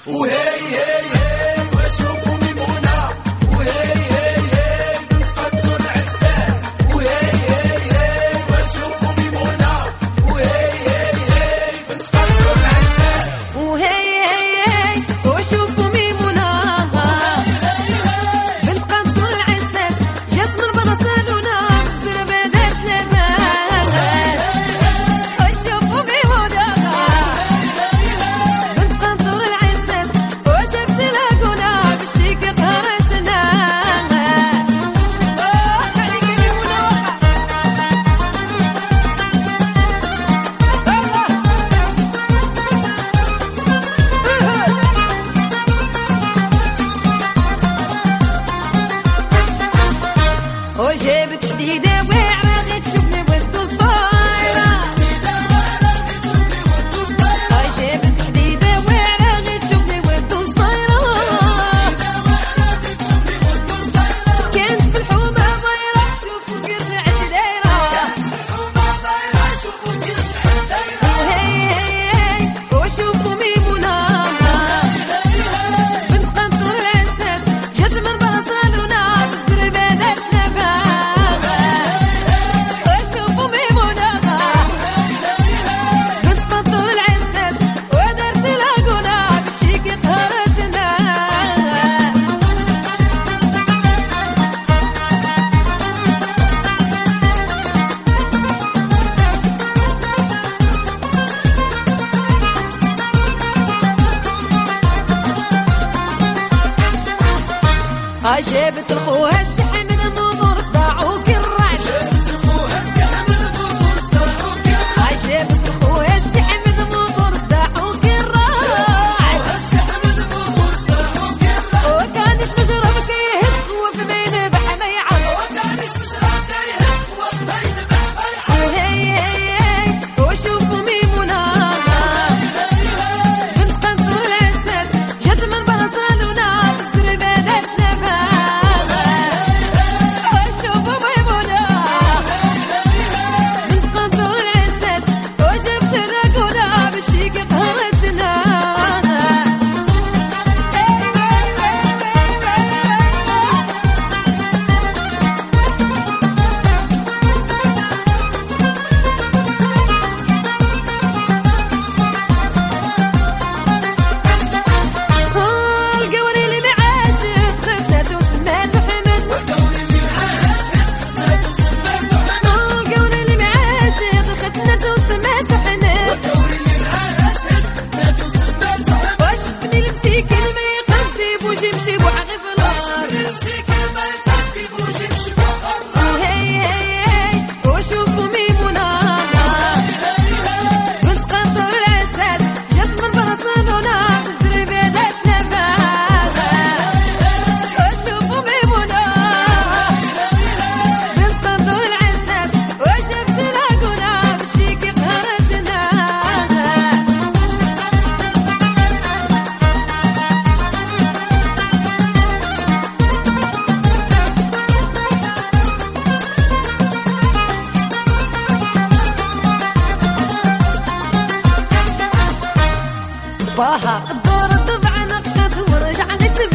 وهي هي هي واشوفوا ميمونة، وهي هي هي بنت قدر العساس، وهي هي هي واشوفوا ميمونة، وهي هي هي بنت قدر العساس، وهي هي هي واشوفوا ميمونة بنت قدر العساس، جات من برسلونة بالزربة دارت لباس. وشوفوا ميمونة بنت قدر العساس وجبت لاقونا بالشيك قهرتنا. عليك ميمونة وجابت حديدة واعرة غير تشوفني ودو صدايرة. جابت حديدة واعرة غير تشوفني ودو صدايرة. كانت في الحومة ضايرة شوفوا كي رجعت دايرة. وهي هي هي وشوفوا ميمونة بنت قدر العساس، جات من برسلونة بالزربة دارت لباس. وشوفوا ميمونة بنت قدر العساس ودارت لاقونا بالشيك قهرتنا. جابت لخوها السحم من النظور صداعو كالرعد. جابت لخوها السحم من النظور صداعو كالرعد. وكانش مجرب كيهد خوف ما ينبح ما يعض. وهي هي هي وشوفوا ميمونة بنت قدر العساس، جات من برسلونة بالزربة دارت لباس. وشوفوا ميمونة بنت قدر العساس وجبت لاقونا بالشيك قهرتنا. القوري اللي معاشق خدته وسماته حمد. القوري اللي معاشق خدته وسماته حمد. وشفني المسيكين ما يقدب وجيمشي بوعغي في الارض. وهي هي هي وشوفوا ميمونة بنت قدر العساس، جات من برسلونة بالزربة دارت لباس. وشوفوا ميمونة بنت قدر العساس وجبت لاقونا بالشيك قهرتنا. باها الدور الضبع نقت ورجع نسب